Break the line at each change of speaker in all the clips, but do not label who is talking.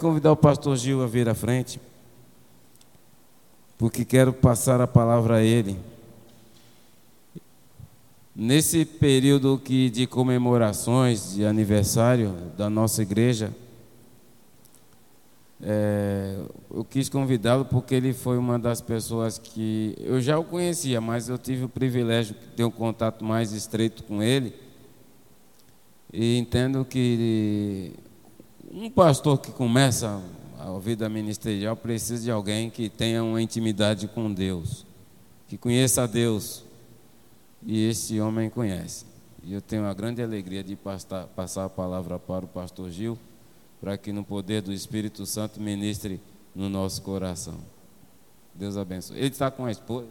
Convidar o pastor Gil a vir à frente, porque quero passar a palavra a ele. Nesse período de comemorações de aniversário da nossa igreja, eu quis convidá-lo porque ele foi uma das pessoas que eu já o conhecia, mas eu tive o privilégio de ter um contato mais estreito com ele, e entendo que um pastor que começa a vida ministerial precisa de alguém que tenha uma intimidade com Deus, que conheça a Deus, e esse homem conhece. E eu tenho a grande alegria de passar a palavra para o pastor Gil, para que no poder do Espírito Santo ministre no nosso coração. Deus abençoe. Ele está com a esposa,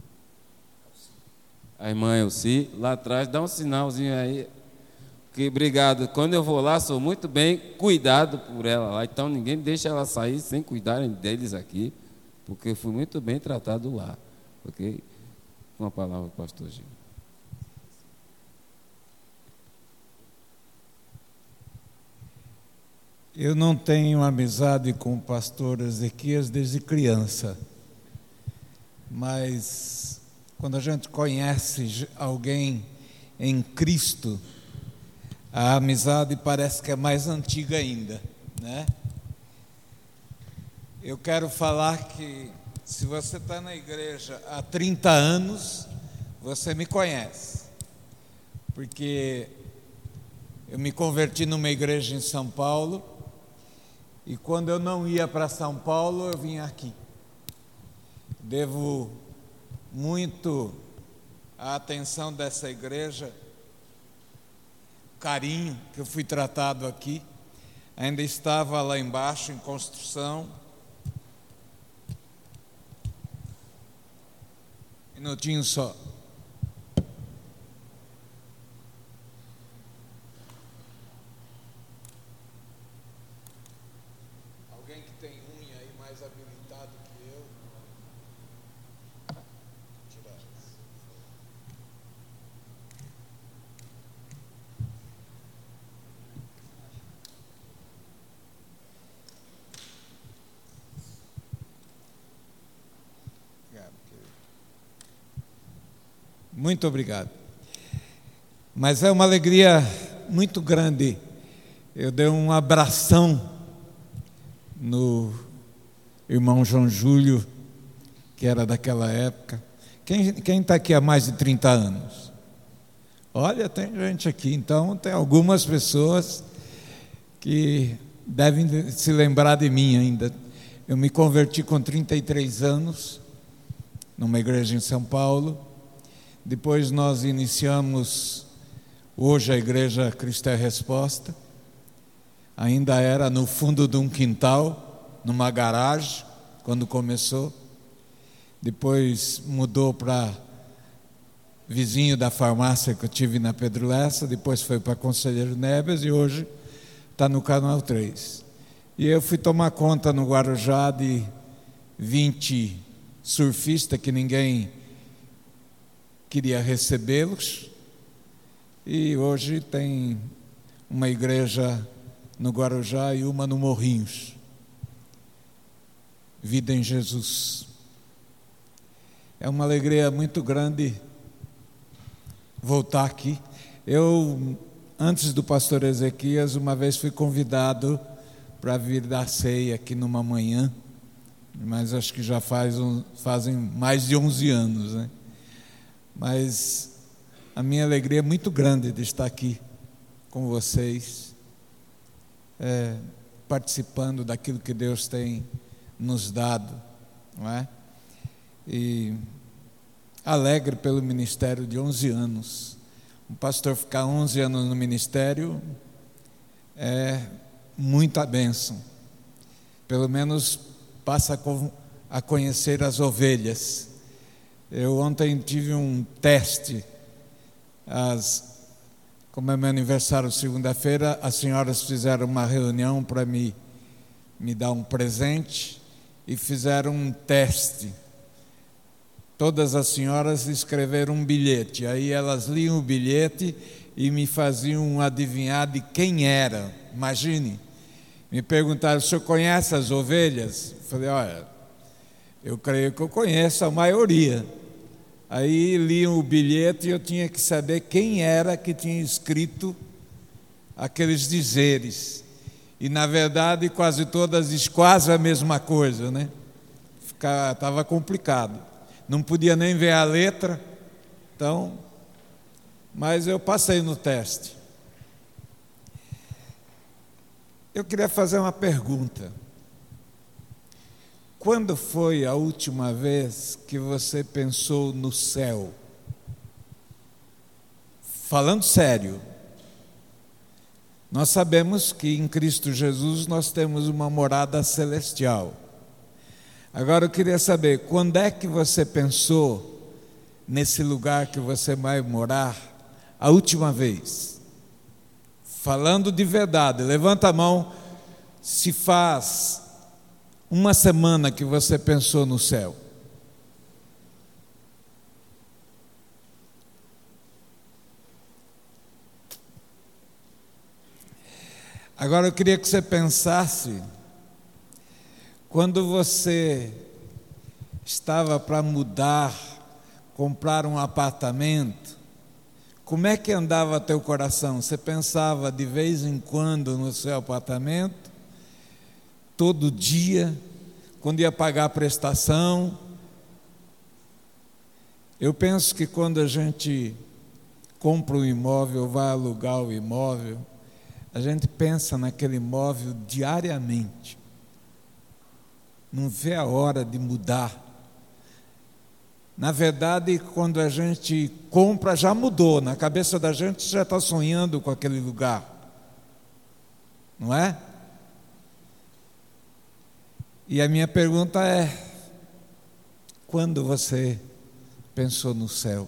a irmã Elci, lá atrás. Dá um sinalzinho aí, que obrigado. Quando eu vou lá, sou muito bem cuidado por ela lá, então ninguém deixa ela sair sem cuidarem deles aqui, porque eu fui muito bem tratado lá. Ok? Com a palavra, pastor Gil.
Eu não tenho amizade com o pastor Ezequias desde criança, mas quando a gente conhece alguém em Cristo, a amizade parece que é mais antiga ainda, né? Eu quero falar que se você está na igreja há 30 anos, você me conhece, porque eu me converti numa igreja em São Paulo, e quando eu não ia para São Paulo, eu vinha aqui. Devo muito à atenção dessa igreja, carinho que eu fui tratado aqui. Ainda estava lá embaixo em construção. Minutinho só. Alguém que tem unha aí mais habilitado que eu. Tirar isso. Muito obrigado. Mas é uma alegria muito grande. Eu dei um abração no irmão João Júlio, que era daquela época. Quem está aqui há mais de 30 anos? Olha, tem gente aqui. Então, tem algumas pessoas que devem se lembrar de mim ainda. Eu me converti com 33 anos, numa igreja em São Paulo. Depois nós iniciamos, hoje a Igreja Cristo é Resposta. Ainda era no fundo de um quintal, numa garagem, quando começou. Depois mudou para vizinho da farmácia que eu tive na Pedro Lessa. Depois foi para Conselheiro Neves e hoje está no Canal 3. E eu fui tomar conta no Guarujá de 20 surfistas que ninguém queria recebê-los, e hoje tem uma igreja no Guarujá e uma no Morrinhos. Vida em Jesus. É uma alegria muito grande voltar aqui. Eu, antes do pastor Ezequias, uma vez fui convidado para vir dar ceia aqui numa manhã, mas acho que já fazem mais de 11 anos, né? Mas a minha alegria é muito grande de estar aqui com vocês, participando daquilo que Deus tem nos dado, não é? E alegre pelo ministério de 11 anos. Um pastor ficar 11 anos no ministério é muita bênção. Pelo menos passa a conhecer as ovelhas. Eu ontem tive um teste, como é meu aniversário segunda-feira, as senhoras fizeram uma reunião para me dar um presente e fizeram um teste. Todas as senhoras escreveram um bilhete, aí elas liam o bilhete e me faziam adivinhar de quem era, imagine. Me perguntaram: o senhor conhece as ovelhas? Eu falei: olha, eu creio que eu conheço a maioria. Aí liam o bilhete e eu tinha que saber quem era que tinha escrito aqueles dizeres. E na verdade quase todas diz quase a mesma coisa, né? Estava complicado. Não podia nem ver a letra, então, mas eu passei no teste. Eu queria fazer uma pergunta. Quando foi a última vez que você pensou no céu? Falando sério, nós sabemos que em Cristo Jesus nós temos uma morada celestial. Agora eu queria saber, quando é que você pensou nesse lugar que você vai morar a última vez? Falando de verdade, levanta a mão se faz uma semana que você pensou no céu. Agora eu queria que você pensasse, quando você estava para mudar, comprar um apartamento, como é que andava teu coração? Você pensava de vez em quando no seu apartamento? Todo dia, quando ia pagar a prestação? Eu penso que quando a gente compra um imóvel, vai alugar o imóvel, a gente pensa naquele imóvel diariamente. Não vê a hora de mudar. Na verdade, quando a gente compra, já mudou. Na cabeça da gente já está sonhando com aquele lugar. Não é? E a minha pergunta é: quando você pensou no céu?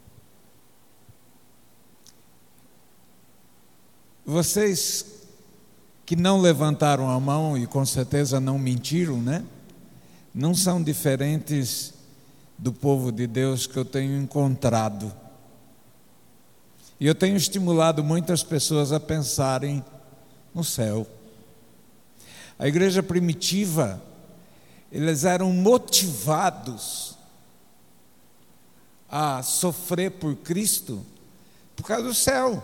Vocês que não levantaram a mão e com certeza não mentiram, né? Não são diferentes do povo de Deus que eu tenho encontrado. E eu tenho estimulado muitas pessoas a pensarem no céu. A igreja primitiva, eles eram motivados a sofrer por Cristo por causa do céu.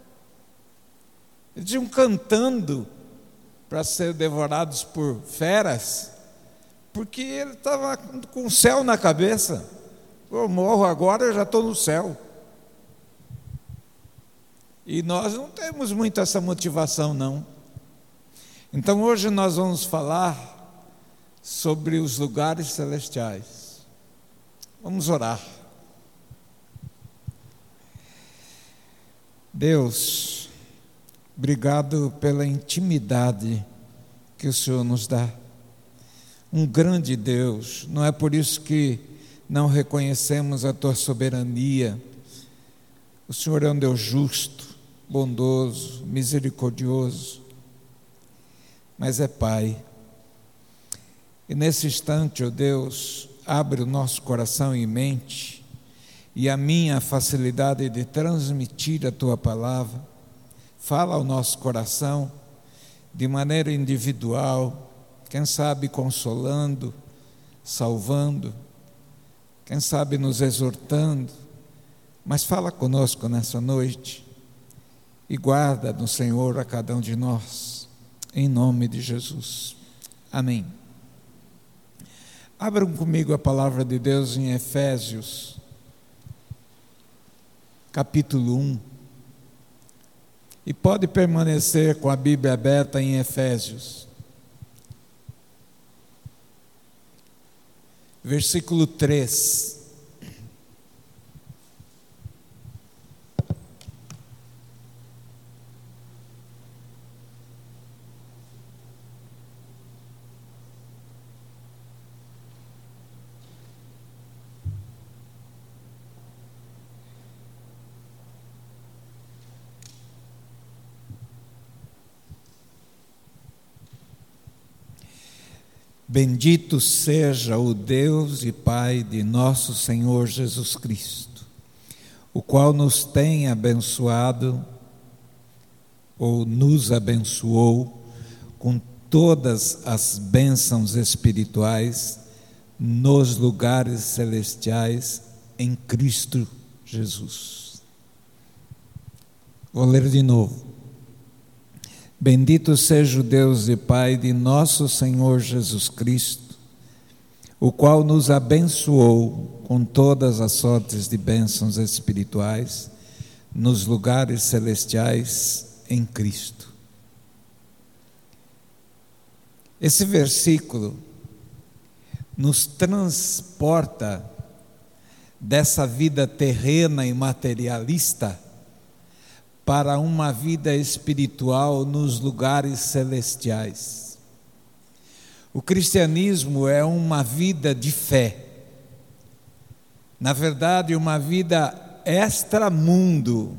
Eles iam cantando para ser devorados por feras, porque ele estava com o céu na cabeça. Eu morro agora, eu já estou no céu. E nós não temos muito essa motivação, não. Então hoje nós vamos falar sobre os lugares celestiais. Vamos orar. Deus, obrigado pela intimidade que o Senhor nos dá. Um grande Deus, não é por isso que não reconhecemos a Tua soberania. O Senhor é um Deus justo, bondoso, misericordioso, mas é Pai. E nesse instante, ó Deus, abre o nosso coração e mente, e a minha facilidade de transmitir a Tua palavra. Fala ao nosso coração de maneira individual, quem sabe consolando, salvando, quem sabe nos exortando, mas fala conosco nessa noite e guarda no Senhor a cada um de nós, em nome de Jesus. Amém. Abram comigo a palavra de Deus em Efésios, capítulo 1. E pode permanecer com a Bíblia aberta em Efésios. Versículo 3. Bendito seja o Deus e Pai de nosso Senhor Jesus Cristo, o qual nos tem abençoado, ou nos abençoou, com todas as bênçãos espirituais nos lugares celestiais em Cristo Jesus. Vou ler de novo. Bendito seja o Deus e Pai de nosso Senhor Jesus Cristo, o qual nos abençoou com todas as sortes de bênçãos espirituais nos lugares celestiais em Cristo. Esse versículo nos transporta dessa vida terrena e materialista para uma vida espiritual nos lugares celestiais. O cristianismo é uma vida de fé. Na verdade, uma vida extramundo.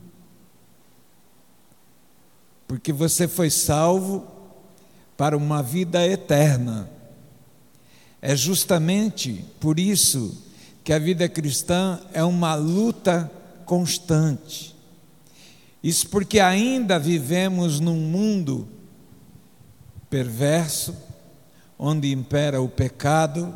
Porque você foi salvo para uma vida eterna. É justamente por isso que a vida cristã é uma luta constante. Isso porque ainda vivemos num mundo perverso, onde impera o pecado,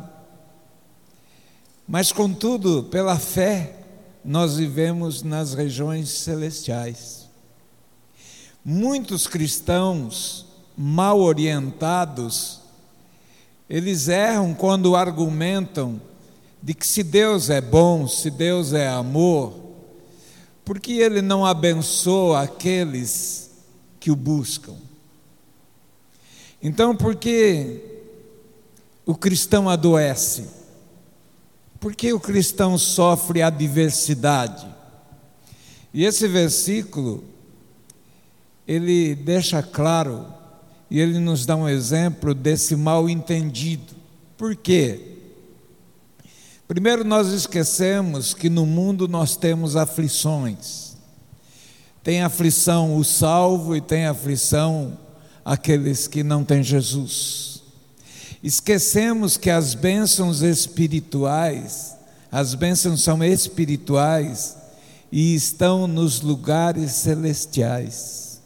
mas contudo, pela fé, nós vivemos nas regiões celestiais. Muitos cristãos mal orientados, eles erram quando argumentam de que se Deus é bom, se Deus é amor, por que Ele não abençoa aqueles que o buscam? Então, por que o cristão adoece? Por que o cristão sofre adversidade? E esse versículo, ele deixa claro, e ele nos dá um exemplo desse mal entendido. Por quê? Primeiro, nós esquecemos que no mundo nós temos aflições. Tem aflição o salvo e tem aflição aqueles que não têm Jesus. Esquecemos que as bênçãos espirituais, as bênçãos são espirituais e estão nos lugares celestiais.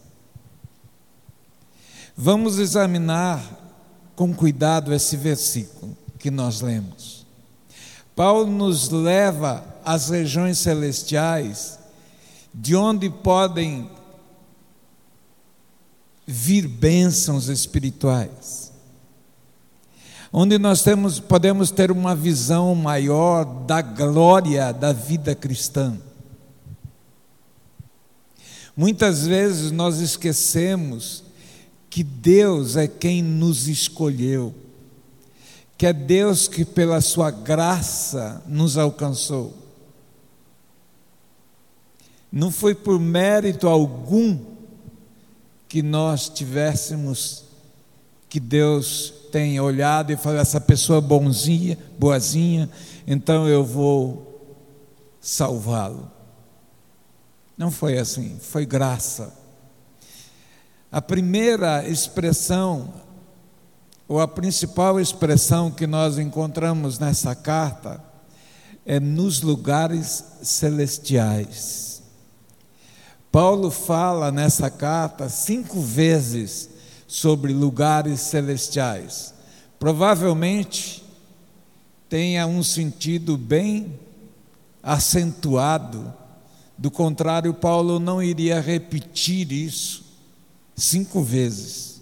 Vamos examinar com cuidado esse versículo que nós lemos. Paulo nos leva às regiões celestiais, de onde podem vir bênçãos espirituais, onde nós podemos ter uma visão maior da glória da vida cristã. Muitas vezes nós esquecemos que Deus é quem nos escolheu, que é Deus que pela sua graça nos alcançou. Não foi por mérito algum que nós tivéssemos, que Deus tenha olhado e falado, essa pessoa bonzinha, boazinha, então eu vou salvá-lo. Não foi assim, foi graça. A primeira expressão, ou a principal expressão que nós encontramos nessa carta, é nos lugares celestiais. Paulo fala nessa carta 5 vezes sobre lugares celestiais. Provavelmente tenha um sentido bem acentuado, do contrário, Paulo não iria repetir isso 5 vezes.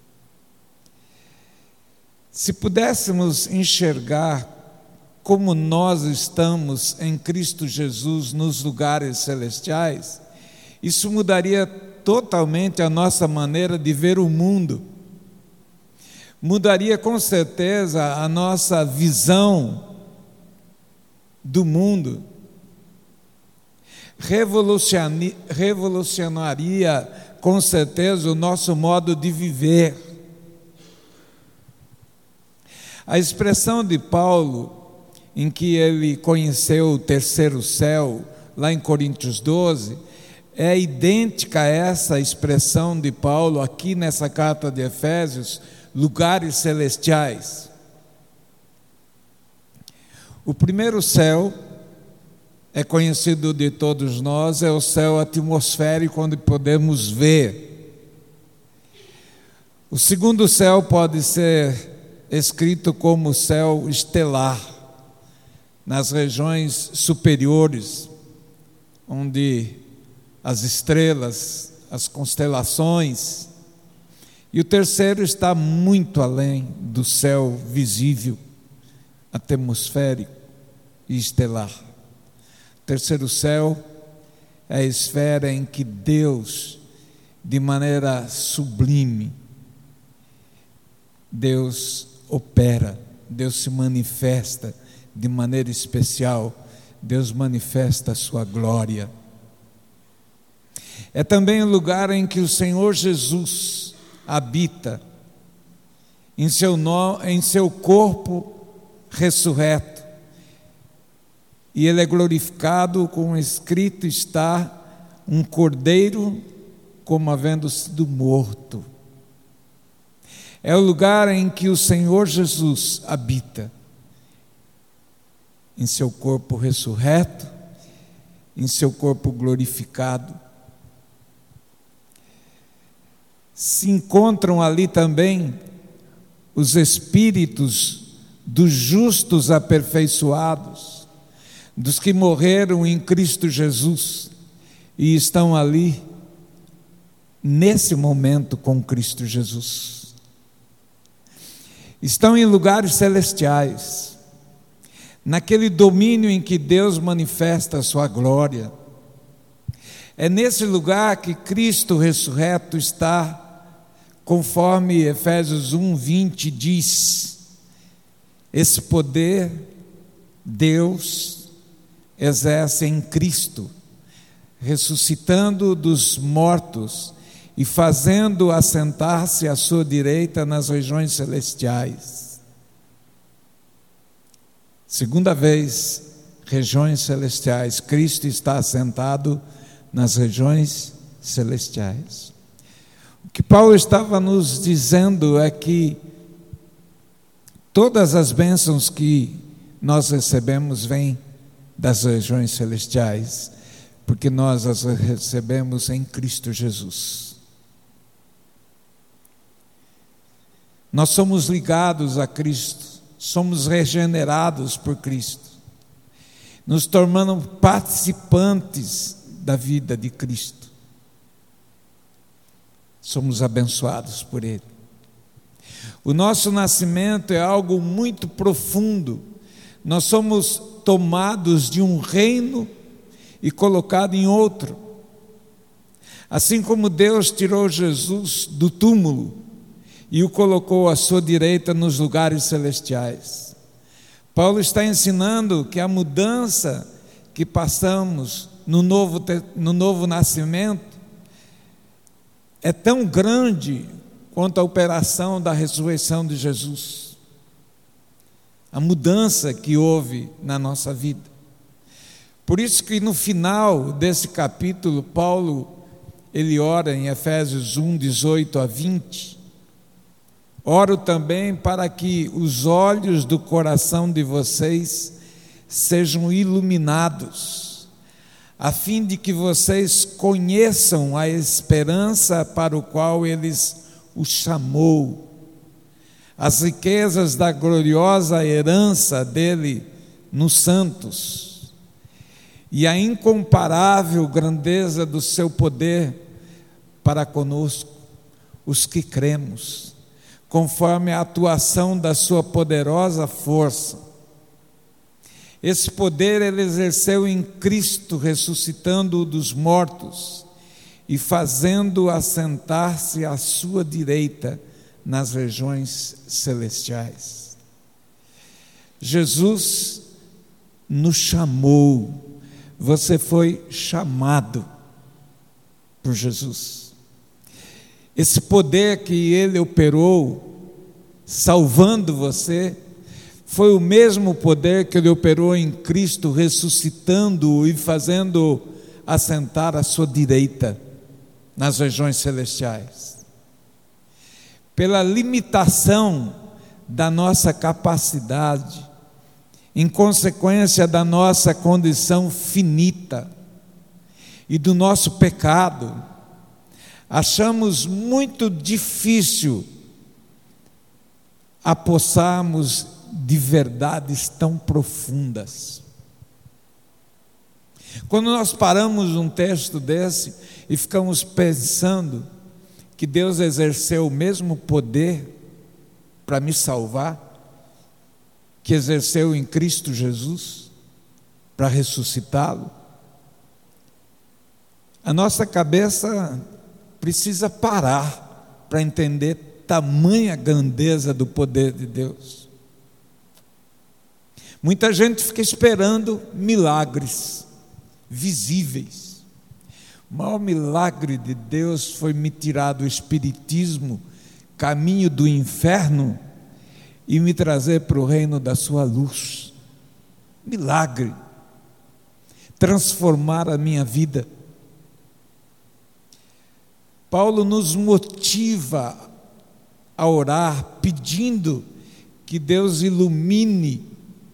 Se pudéssemos enxergar como nós estamos em Cristo Jesus nos lugares celestiais, isso mudaria totalmente a nossa maneira de ver o mundo. Mudaria com certeza a nossa visão do mundo. Revolucionaria com certeza o nosso modo de viver. A expressão de Paulo, em que ele conheceu o terceiro céu, lá em Coríntios 12, é idêntica a essa expressão de Paulo aqui nessa carta de Efésios, lugares celestiais. O primeiro céu é conhecido de todos nós, é o céu atmosférico onde podemos ver. O segundo céu pode ser escrito como céu estelar, nas regiões superiores, onde as estrelas, as constelações. E o terceiro está muito além do céu visível, atmosférico e estelar. O terceiro céu é a esfera em que Deus, de maneira sublime, Deus opera, Deus se manifesta de maneira especial, Deus manifesta a sua glória. É também o lugar em que o Senhor Jesus habita, em seu corpo ressurreto, e Ele é glorificado, como escrito está, um cordeiro como havendo sido morto. É o lugar em que o Senhor Jesus habita, em seu corpo ressurreto, em seu corpo glorificado. Se encontram ali também os espíritos dos justos aperfeiçoados, dos que morreram em Cristo Jesus e estão ali nesse momento com Cristo Jesus. Estão em lugares celestiais, naquele domínio em que Deus manifesta a sua glória. É nesse lugar que Cristo ressurreto está, conforme Efésios 1:20 diz. Esse poder Deus exerce em Cristo, ressuscitando dos mortos e fazendo assentar-se à sua direita nas regiões celestiais. Segunda vez, regiões celestiais. Cristo está assentado nas regiões celestiais. O que Paulo estava nos dizendo é que todas as bênçãos que nós recebemos vêm das regiões celestiais, porque nós as recebemos em Cristo Jesus. Nós somos ligados a Cristo, somos regenerados por Cristo, nos tornando participantes da vida de Cristo. Somos abençoados por Ele. O nosso nascimento é algo muito profundo. Nós somos tomados de um reino e colocados em outro. Assim como Deus tirou Jesus do túmulo e o colocou à sua direita nos lugares celestiais. Paulo está ensinando que a mudança que passamos no novo nascimento é tão grande quanto a operação da ressurreição de Jesus. A mudança que houve na nossa vida. Por isso que no final desse capítulo, Paulo, ele ora em Efésios 1:18-20, oro também para que os olhos do coração de vocês sejam iluminados, a fim de que vocês conheçam a esperança para o qual eles o chamou, as riquezas da gloriosa herança dele nos santos, e a incomparável grandeza do seu poder para conosco, os que cremos, conforme a atuação da sua poderosa força. Esse poder ele exerceu em Cristo, ressuscitando-o dos mortos e fazendo-o assentar-se à sua direita nas regiões celestiais. Jesus nos chamou. Você foi chamado por Jesus. Esse poder que Ele operou, salvando você, foi o mesmo poder que Ele operou em Cristo, ressuscitando-o e fazendo-o assentar à sua direita nas regiões celestiais. Pela limitação da nossa capacidade, em consequência da nossa condição finita e do nosso pecado, achamos muito difícil a possarmos de verdades tão profundas. Quando nós paramos um texto desse e ficamos pensando que Deus exerceu o mesmo poder para me salvar que exerceu em Cristo Jesus para ressuscitá-lo, a nossa cabeça precisa parar para entender tamanha grandeza do poder de Deus. Muita gente fica esperando milagres visíveis. O maior milagre de Deus foi me tirar do espiritismo, caminho do inferno, e me trazer para o reino da sua luz. Milagre. Transformar a minha vida. Paulo nos motiva a orar, pedindo que Deus ilumine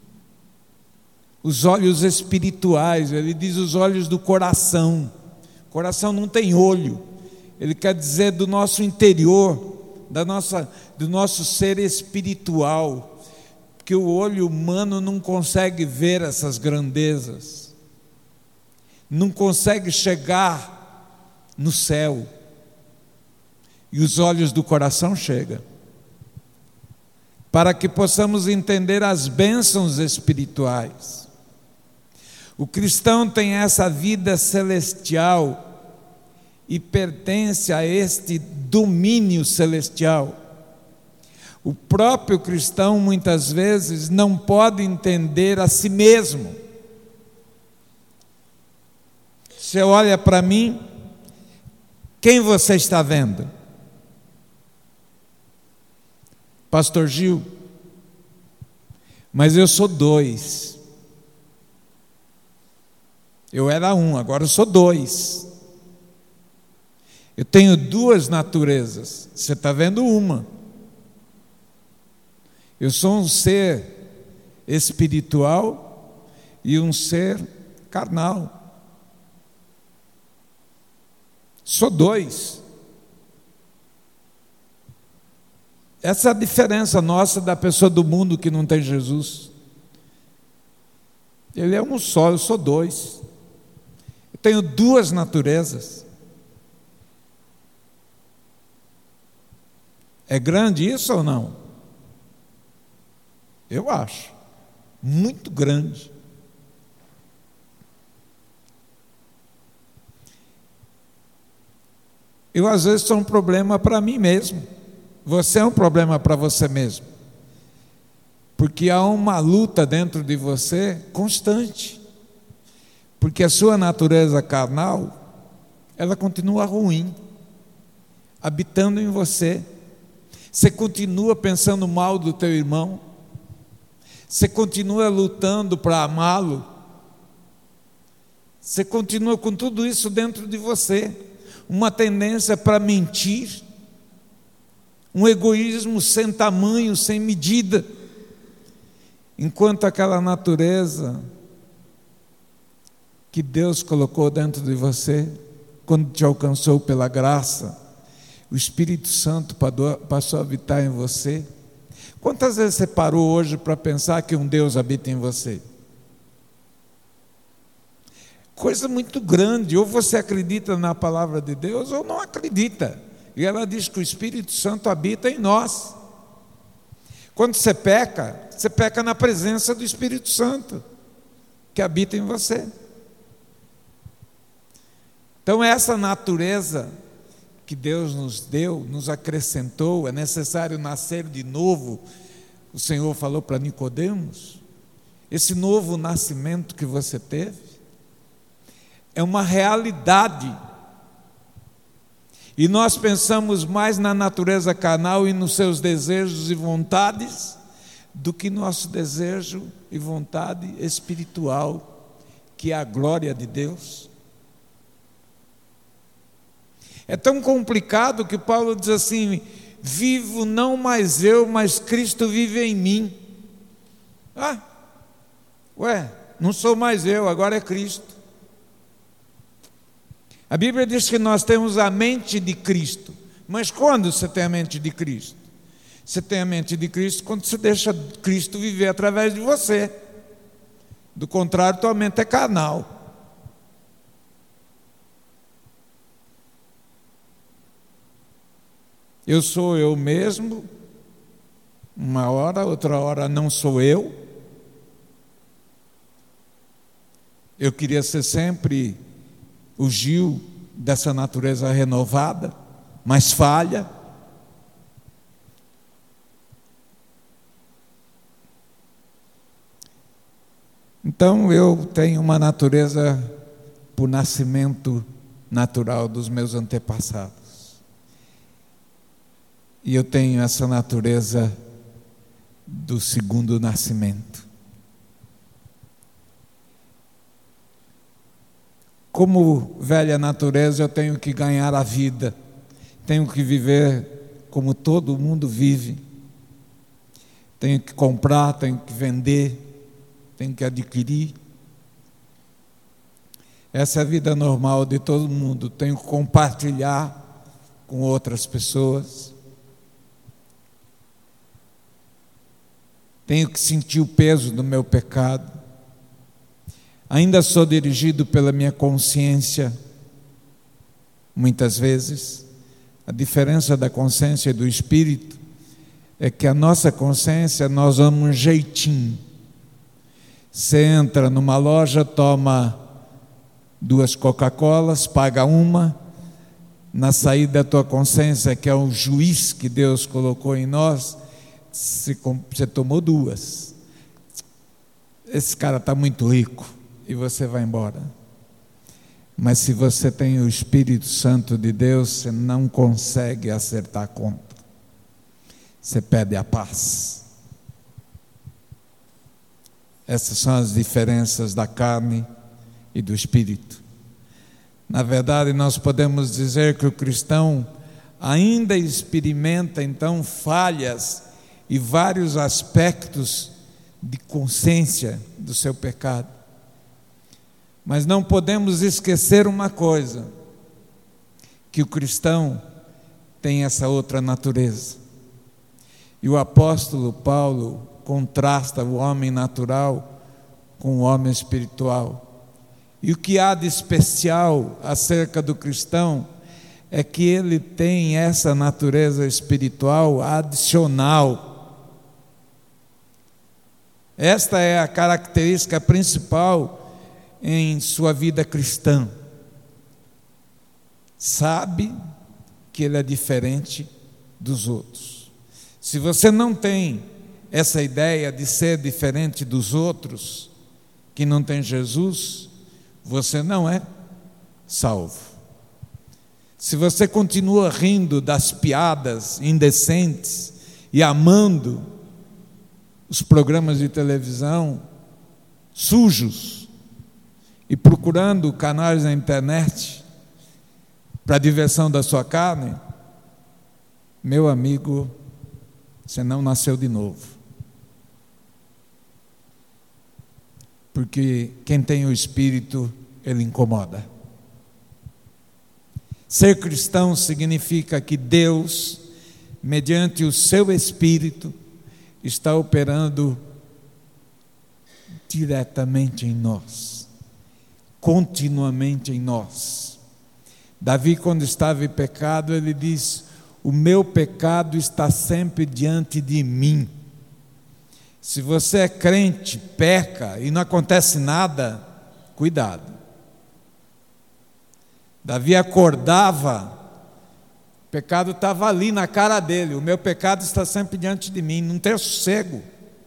os olhos espirituais. Ele diz os olhos do coração. O coração não tem olho. Ele quer dizer do nosso interior, do nosso ser espiritual, que o olho humano não consegue ver essas grandezas, não consegue chegar no céu, e os olhos do coração chegam, para que possamos entender as bênçãos espirituais. O cristão tem essa vida celestial e pertence a este domínio celestial. O próprio cristão muitas vezes não pode entender a si mesmo. Você olha para mim, quem você está vendo? Pastor Gil, mas eu sou 2. Eu era 1, agora eu sou 2. Eu tenho 2 naturezas, você está vendo uma. Eu sou um ser espiritual e um ser carnal. Sou 2. Essa é a diferença nossa da pessoa do mundo que não tem Jesus. Ele é um só, eu sou 2. Eu tenho 2 naturezas. É grande isso ou não? Eu acho. Muito grande. Eu às vezes sou um problema para mim mesmo. Você é um problema para você mesmo. Porque há uma luta dentro de você constante. Porque a sua natureza carnal, ela continua ruim, habitando em você. Você continua pensando mal do teu irmão. Você continua lutando para amá-lo. Você continua com tudo isso dentro de você. Uma tendência para mentir. Um egoísmo sem tamanho, sem medida. Enquanto aquela natureza que Deus colocou dentro de você, quando te alcançou pela graça, o Espírito Santo passou a habitar em você. Quantas vezes você parou hoje para pensar que um Deus habita em você? Coisa muito grande. Ou você acredita na palavra de Deus ou não acredita. E ela diz que o Espírito Santo habita em nós. Quando você peca na presença do Espírito Santo, que habita em você. Então essa natureza que Deus nos deu, nos acrescentou, é necessário nascer de novo. O Senhor falou para Nicodemos, esse novo nascimento que você teve, é uma realidade. E nós pensamos mais na natureza carnal e nos seus desejos e vontades, do que nosso desejo e vontade espiritual, que é a glória de Deus. É tão complicado que Paulo diz assim: vivo não mais eu, mas Cristo vive em mim. Não sou mais eu, agora é Cristo. A Bíblia diz que nós temos a mente de Cristo. Mas quando você tem a mente de Cristo? Você tem a mente de Cristo quando você deixa Cristo viver através de você. Do contrário, tua mente é carnal. Eu sou eu mesmo, uma hora, outra hora não sou eu. Eu queria ser sempre o Gil dessa natureza renovada, mas falha. Então eu tenho uma natureza por nascimento natural dos meus antepassados. E eu tenho essa natureza do segundo nascimento. Como velha natureza, eu tenho que ganhar a vida, tenho que viver como todo mundo vive, tenho que comprar, tenho que vender, tenho que adquirir. Essa é a vida normal de todo mundo, tenho que compartilhar com outras pessoas. Tenho que sentir o peso do meu pecado. Ainda sou dirigido pela minha consciência, muitas vezes. A diferença da consciência e do espírito é que a nossa consciência, nós damos um jeitinho. Você entra numa loja, toma 2 Coca-Colas, paga uma, na saída da tua consciência, que é o juiz que Deus colocou em nós, você tomou 2. Esse cara está muito rico, e você vai embora. Mas se você tem o Espírito Santo de Deus, você não consegue acertar a conta. Você perde a paz. Essas são as diferenças da carne e do Espírito. Na verdade, nós podemos dizer que o cristão ainda experimenta, então, falhas e vários aspectos de consciência do seu pecado. Mas não podemos esquecer uma coisa, que o cristão tem essa outra natureza. E o apóstolo Paulo contrasta o homem natural com o homem espiritual. E o que há de especial acerca do cristão é que ele tem essa natureza espiritual adicional. Esta é a característica principal em sua vida cristã. Sabe que ele é diferente dos outros. Se você não tem essa ideia de ser diferente dos outros, que não tem Jesus, você não é salvo. Se você continua rindo das piadas indecentes e amando os programas de televisão sujos e procurando canais na internet para a diversão da sua carne, meu amigo, você não nasceu de novo. Porque quem tem o Espírito, ele incomoda. Ser cristão significa que Deus, mediante o seu Espírito, está operando diretamente em nós, continuamente em nós. Davi, quando estava em pecado, ele diz: o meu pecado está sempre diante de mim. Se você é crente, peca e não acontece nada, cuidado. Davi acordava, o pecado estava ali na cara dele. O meu pecado está sempre diante de mim, não tem sossego.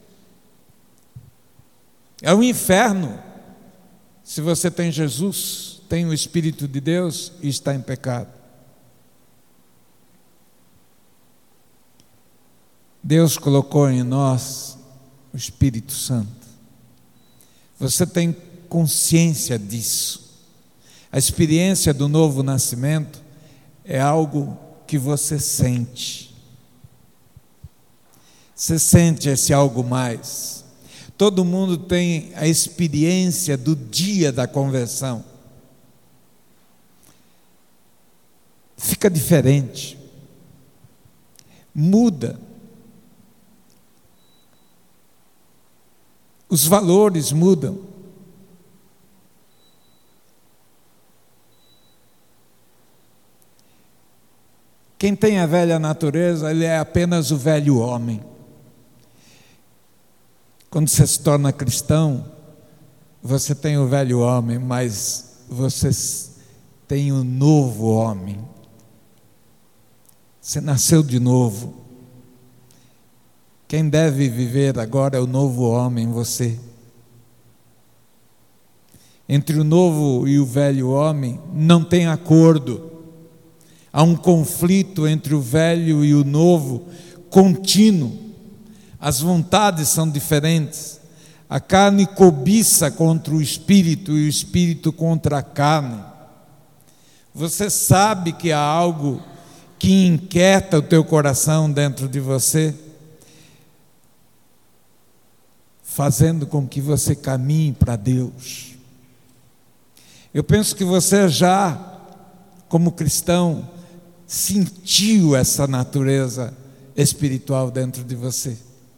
É um inferno. Se você tem Jesus, tem o Espírito de Deus e está em pecado. Deus colocou em nós o Espírito Santo. Você tem consciência disso. A experiência do novo nascimento é algo que você sente. Você sente esse algo mais. Todo mundo tem a experiência do dia da conversão. Fica diferente. Muda os valores mudam. Quem tem a velha natureza, ele é apenas o velho homem. Quando você se torna cristão, você tem o velho homem, mas você tem o novo homem. Você nasceu de novo. Quem deve viver agora é o novo homem em você. Entre o novo e o velho homem não tem acordo. Há um conflito entre o velho e o novo contínuo. As vontades são diferentes. A carne cobiça contra o espírito e o espírito contra a carne. Você sabe que há algo que inquieta o teu coração dentro de você, fazendo com que você caminhe para Deus. Eu penso que você já, como cristão, sentiu essa natureza espiritual dentro de você.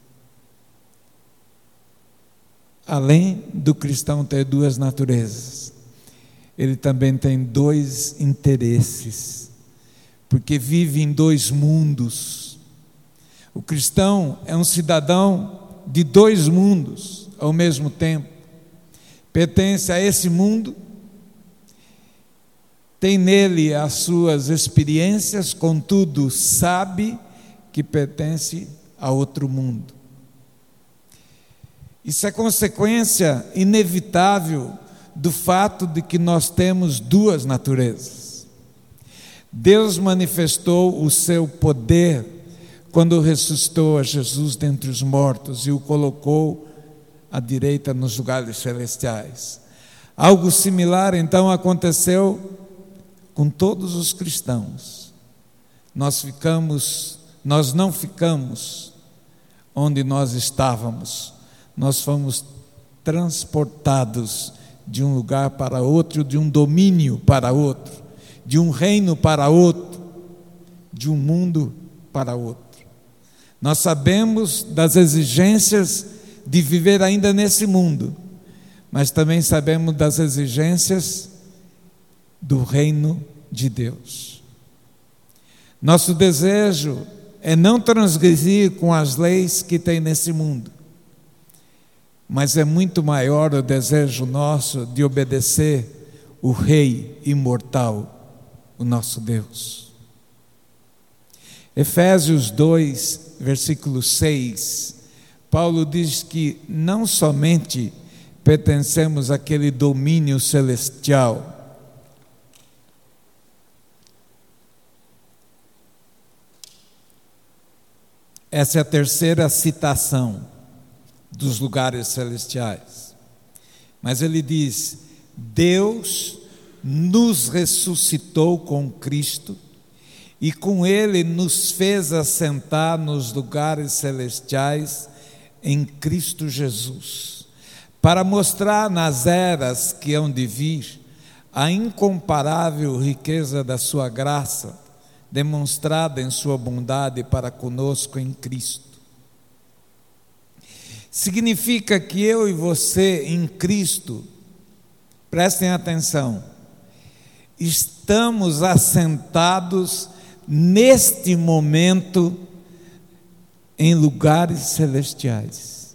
Além do cristão ter duas naturezas, ele também tem dois interesses, porque vive em dois mundos. O cristão é um cidadão de dois mundos ao mesmo tempo. Pertence a esse mundo, tem nele as suas experiências, contudo sabe que pertence a outro mundo. Isso é consequência inevitável do fato de que nós temos duas naturezas. Deus manifestou o seu poder quando ressuscitou a Jesus dentre os mortos e o colocou à direita nos lugares celestiais. Algo similar então aconteceu com todos os cristãos. Nós não ficamos onde nós estávamos. Nós fomos transportados de um lugar para outro, de um domínio para outro, de um reino para outro, de um mundo para outro. Nós sabemos das exigências de viver ainda nesse mundo, mas também sabemos das exigências do reino de Deus. Nosso desejo é não transgredir com as leis que tem nesse mundo, mas é muito maior o desejo nosso de obedecer o Rei imortal, o nosso Deus. Efésios 2, versículo 6, Paulo diz que não somente pertencemos àquele domínio celestial, essa é a terceira citação dos lugares celestiais. Mas ele diz: Deus nos ressuscitou com Cristo e com Ele nos fez assentar nos lugares celestiais em Cristo Jesus, para mostrar nas eras que hão de vir a incomparável riqueza da sua graça, demonstrada em sua bondade para conosco em Cristo. Significa que eu e você em Cristo, prestem atenção, estamos assentados neste momento em lugares celestiais.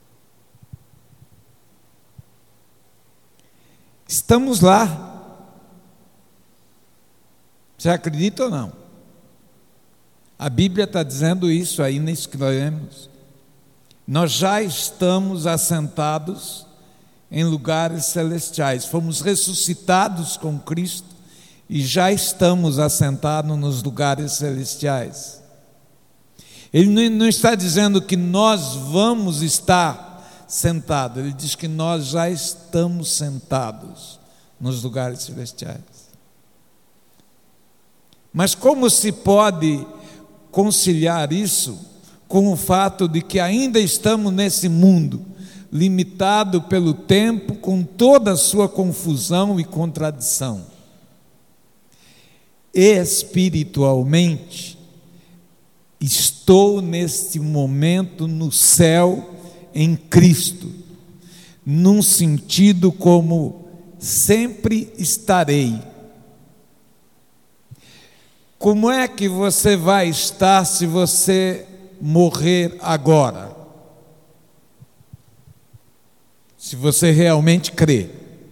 Estamos lá. Você acredita ou não? A Bíblia está dizendo isso aí nisso que nós lemos. Nós já estamos assentados em lugares celestiais. Fomos ressuscitados com Cristo e já estamos assentados nos lugares celestiais. Ele não está dizendo que nós vamos estar sentados. Ele diz que nós já estamos sentados nos lugares celestiais. Mas como se pode conciliar isso com o fato de que ainda estamos nesse mundo, limitado pelo tempo, com toda a sua confusão e contradição? Espiritualmente, estou neste momento no céu em Cristo, num sentido como sempre estarei. Como é que você vai estar se você morrer agora? Se você realmente crê.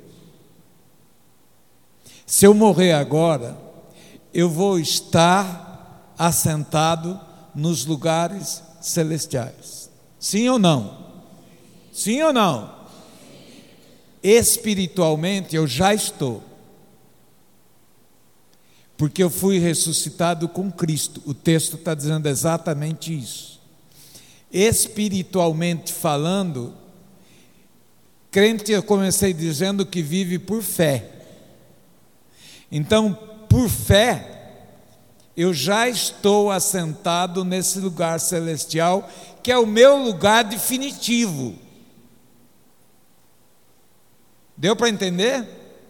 Se eu morrer agora, eu vou estar assentado nos lugares celestiais. Sim ou não? Sim ou não? Espiritualmente eu já estou. Porque eu fui ressuscitado com Cristo. O texto está dizendo exatamente isso. Espiritualmente falando, crente, eu comecei dizendo que vive por fé. Então, por fé, eu já estou assentado nesse lugar celestial, que é o meu lugar definitivo. Deu para entender?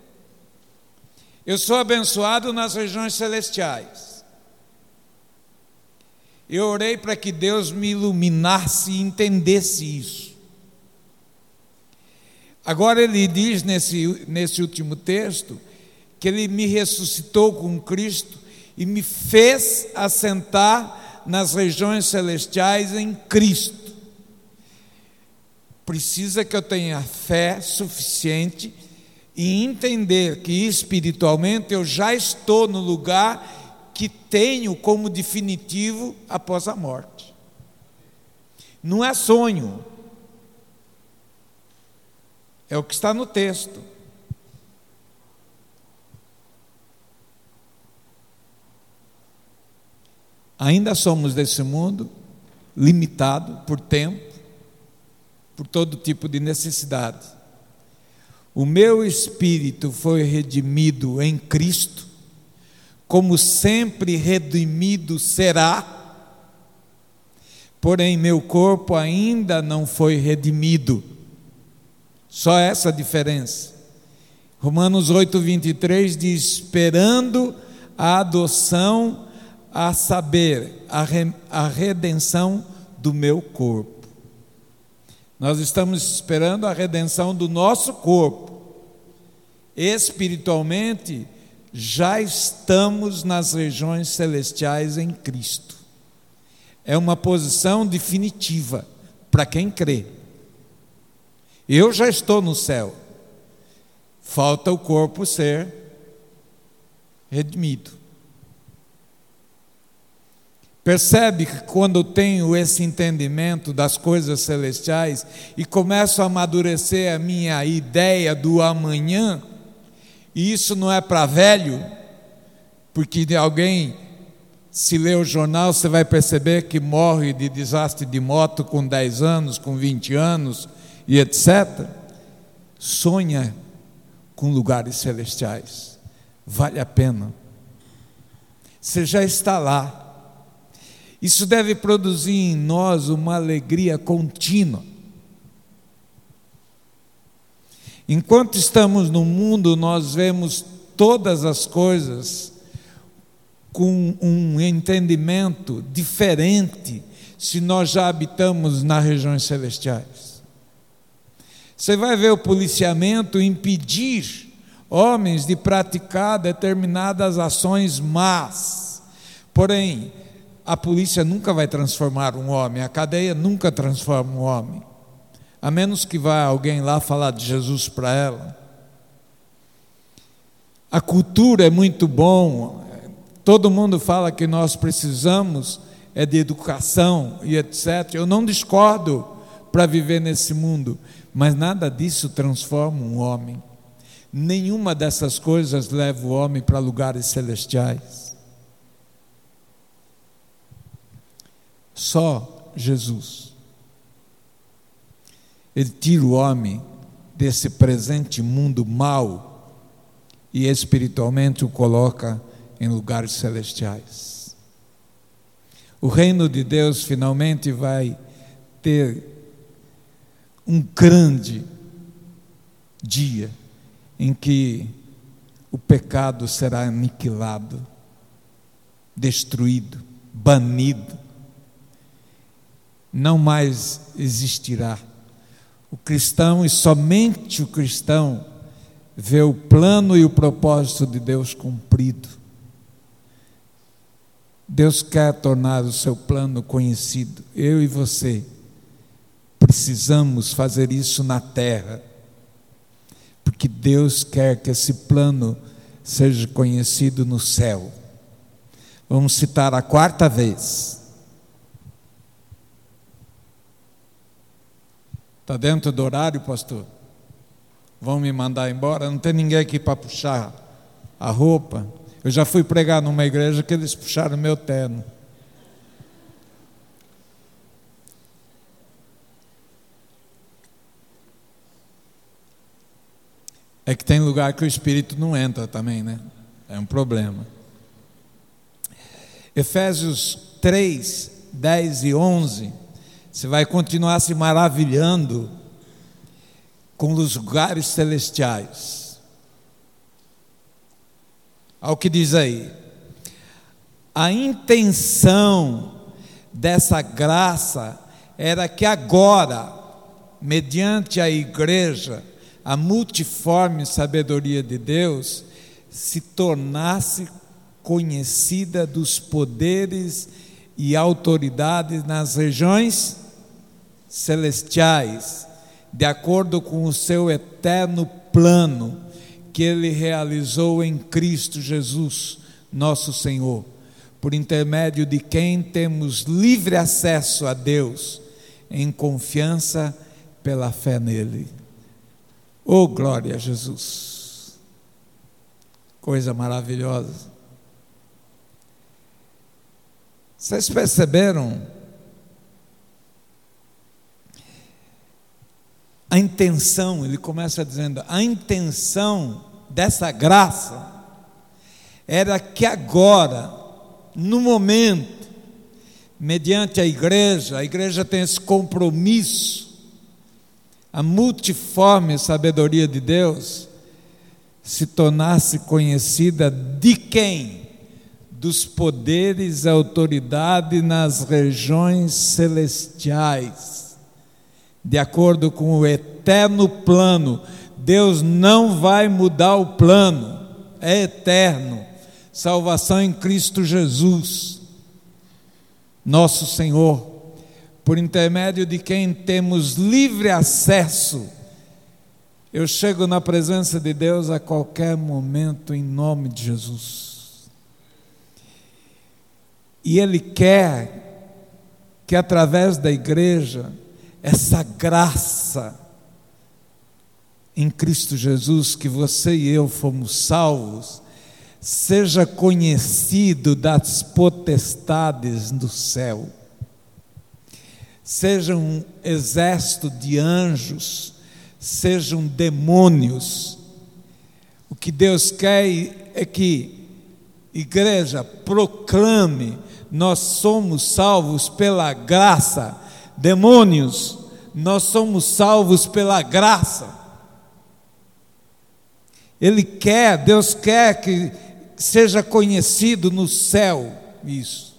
Eu sou abençoado nas regiões celestiais. Eu orei para que Deus me iluminasse e entendesse isso. Agora ele diz nesse último texto que ele me ressuscitou com Cristo e me fez assentar nas regiões celestiais em Cristo. Precisa que eu tenha fé suficiente e entender que espiritualmente eu já estou no lugar que tenho como definitivo após a morte. Não é sonho. É o que está no texto. Ainda somos desse mundo, limitado por tempo, por todo tipo de necessidade. O meu espírito foi redimido em Cristo, como sempre redimido será, porém meu corpo ainda não foi redimido. Só essa diferença. Romanos 8:23 diz: esperando a adoção, a saber, a redenção do meu corpo. Nós estamos esperando a redenção do nosso corpo. Espiritualmente, já estamos nas regiões celestiais em Cristo. É uma posição definitiva para quem crê. Eu já estou no céu. Falta o corpo ser redimido. Percebe que quando eu tenho esse entendimento das coisas celestiais e começo a amadurecer a minha ideia do amanhã, e isso não é para velho, porque de alguém, se ler o jornal, você vai perceber que morre de desastre de moto com 10 anos, com 20 anos e etc. Sonha com lugares celestiais. Vale a pena. Você já está lá. Isso deve produzir em nós uma alegria contínua. Enquanto estamos no mundo, nós vemos todas as coisas com um entendimento diferente se nós já habitamos nas regiões celestiais. Você vai ver o policiamento impedir homens de praticar determinadas ações más. Porém, a polícia nunca vai transformar um homem, a cadeia nunca transforma um homem, a menos que vá alguém lá falar de Jesus para ela. A cultura é muito bom, todo mundo fala que nós precisamos de educação e etc. Eu não discordo para viver nesse mundo, mas nada disso transforma um homem. Nenhuma dessas coisas leva o homem para lugares celestiais. Só Jesus. Ele tira o homem desse presente mundo mau e espiritualmente o coloca em lugares celestiais. O reino de Deus finalmente vai ter um grande dia em que o pecado será aniquilado, destruído, banido. Não mais existirá. O cristão, e somente o cristão, vê o plano e o propósito de Deus cumprido. Deus quer tornar o seu plano conhecido. Eu e você precisamos fazer isso na terra, porque Deus quer que esse plano seja conhecido no céu. Vamos citar a quarta vez. Está dentro do horário, pastor? Vão me mandar embora? Não tem ninguém aqui para puxar a roupa? Eu já fui pregar numa igreja que eles puxaram meu terno. É que tem lugar que o Espírito não entra também, né? É um problema. Efésios 3, 10 e 11, você vai continuar se maravilhando com os lugares celestiais. Olha o que diz aí. A intenção dessa graça era que agora, mediante a igreja, a multiforme sabedoria de Deus se tornasse conhecida dos poderes e autoridades nas regiões celestiais, de acordo com o seu eterno plano que Ele realizou em Cristo Jesus, nosso Senhor, por intermédio de quem temos livre acesso a Deus, em confiança pela fé nele. Oh, glória a Jesus! Coisa maravilhosa. Vocês perceberam a intenção? Ele começa dizendo: a intenção dessa graça era que agora, no momento, mediante a igreja tem esse compromisso, a multiforme sabedoria de Deus se tornasse conhecida de quem? Dos poderes e autoridade nas regiões celestiais, de acordo com o eterno plano. Deus não vai mudar o plano, é eterno. Salvação em Cristo Jesus, nosso Senhor, por intermédio de quem temos livre acesso. Eu chego na presença de Deus a qualquer momento, em nome de Jesus. E Ele quer que através da igreja, essa graça em Cristo Jesus, que você e eu fomos salvos, seja conhecido das potestades do céu. Seja um exército de anjos, sejam demônios. O que Deus quer é que igreja proclame: nós somos salvos pela graça. Demônios, nós somos salvos pela graça. Deus quer que seja conhecido no céu isso.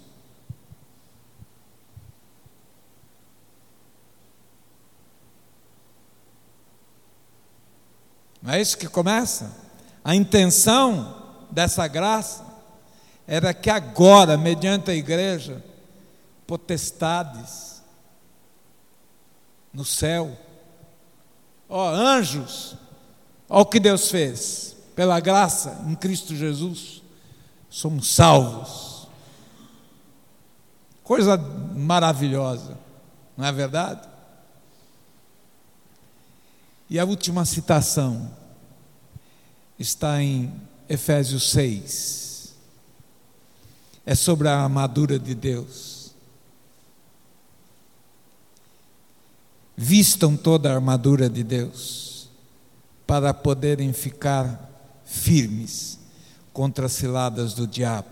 Não é isso que começa? A intenção dessa graça era que agora, mediante a igreja, potestades no céu, anjos, o que Deus fez, pela graça em Cristo Jesus, somos salvos. Coisa maravilhosa, não é verdade? E a última citação está em Efésios 6. É sobre a armadura de Deus. Vistam toda a armadura de Deus, para poderem ficar firmes contra as ciladas do diabo.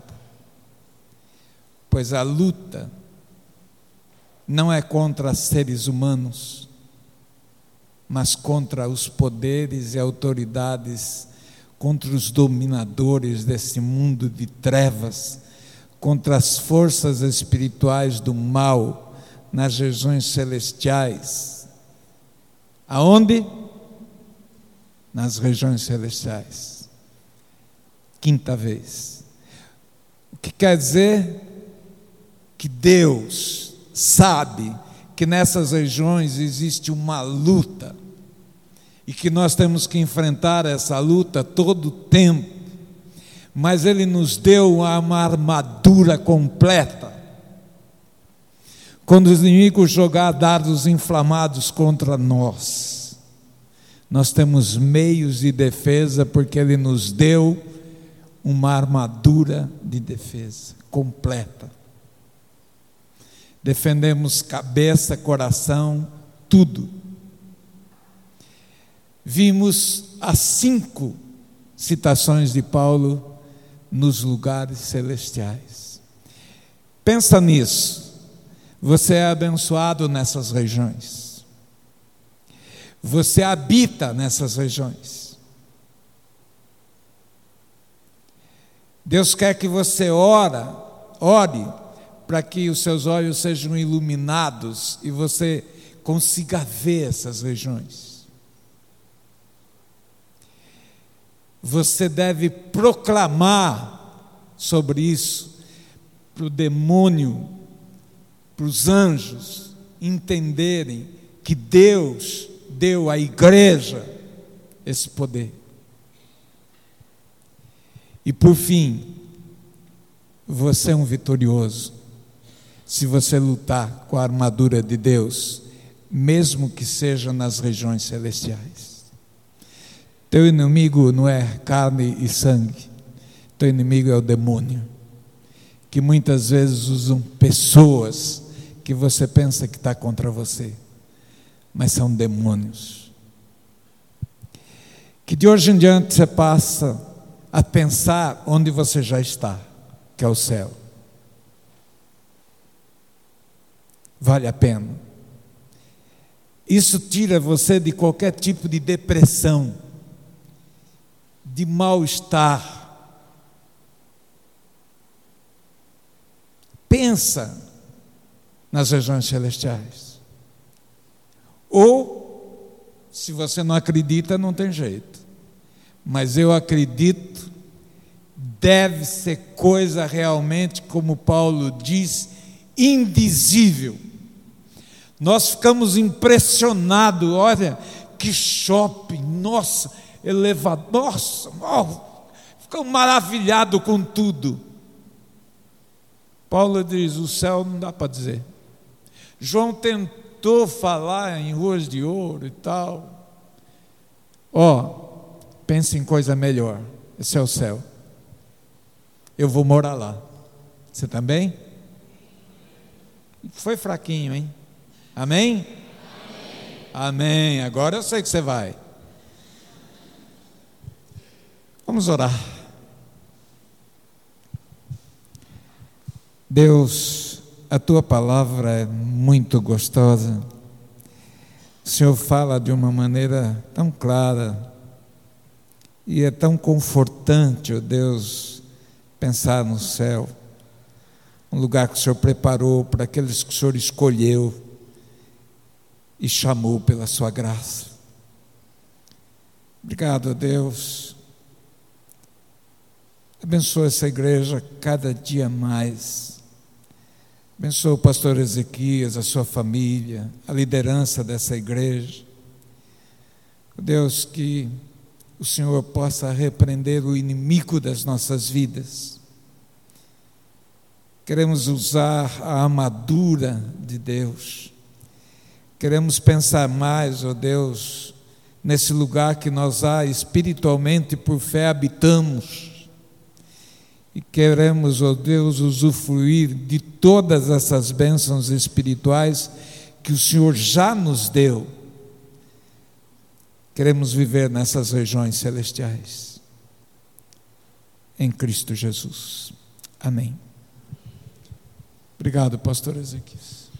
Pois a luta não é contra seres humanos, mas contra os poderes e autoridades, contra os dominadores desse mundo de trevas, contra as forças espirituais do mal nas regiões celestiais. Aonde? Nas regiões celestiais. Quinta vez. O que quer dizer? Que Deus sabe que nessas regiões existe uma luta e que nós temos que enfrentar essa luta todo o tempo, mas Ele nos deu uma armadura completa. Quando os inimigos jogar dardos inflamados contra nós, nós temos meios de defesa, porque Ele nos deu uma armadura de defesa completa. Defendemos cabeça, coração, tudo. Vimos as 5 citações de Paulo nos lugares celestiais. Pensa nisso. Você é abençoado nessas regiões. Você habita nessas regiões. Deus quer que você ore para que os seus olhos sejam iluminados e você consiga ver essas regiões. Você deve proclamar sobre isso para o demônio, para os anjos entenderem que Deus deu à igreja esse poder. E por fim, você é um vitorioso se você lutar com a armadura de Deus, mesmo que seja nas regiões celestiais. Teu inimigo não é carne e sangue, teu inimigo é o demônio, que muitas vezes usam pessoas que você pensa que está contra você, mas são demônios. Que de hoje em diante você passa a pensar onde você já está, que é o céu. Vale a pena. Isso tira você de qualquer tipo de depressão, de mal-estar. Pensa nas regiões celestiais. Ou, se você não acredita, não tem jeito. Mas eu acredito, deve ser coisa realmente, como Paulo diz, indizível. Nós ficamos impressionados, olha, que shopping, nossa, elevador, nossa, ficamos maravilhados com tudo. Paulo diz, o céu não dá para dizer. João tentou falar em ruas de ouro e tal. Pense em coisa melhor, esse é o céu. Eu vou morar lá. Você também? Foi fraquinho, hein? Amém? Amém. Agora eu sei que você vai. Vamos orar. Deus, a tua palavra é muito gostosa. O Senhor fala de uma maneira tão clara e é tão confortante, ó Deus, pensar no céu, um lugar que o Senhor preparou para aqueles que o Senhor escolheu e chamou pela sua graça. Obrigado, ó Deus. Abençoa essa igreja cada dia mais. Abençoa o pastor Ezequias, a sua família, a liderança dessa igreja. Deus, que o Senhor possa repreender o inimigo das nossas vidas. Queremos usar a armadura de Deus. Queremos pensar mais, ó Deus, nesse lugar que nós espiritualmente por fé habitamos. E queremos, ó Deus, usufruir de todas essas bênçãos espirituais que o Senhor já nos deu. Queremos viver nessas regiões celestiais. Em Cristo Jesus. Amém. Obrigado, pastor Ezequias.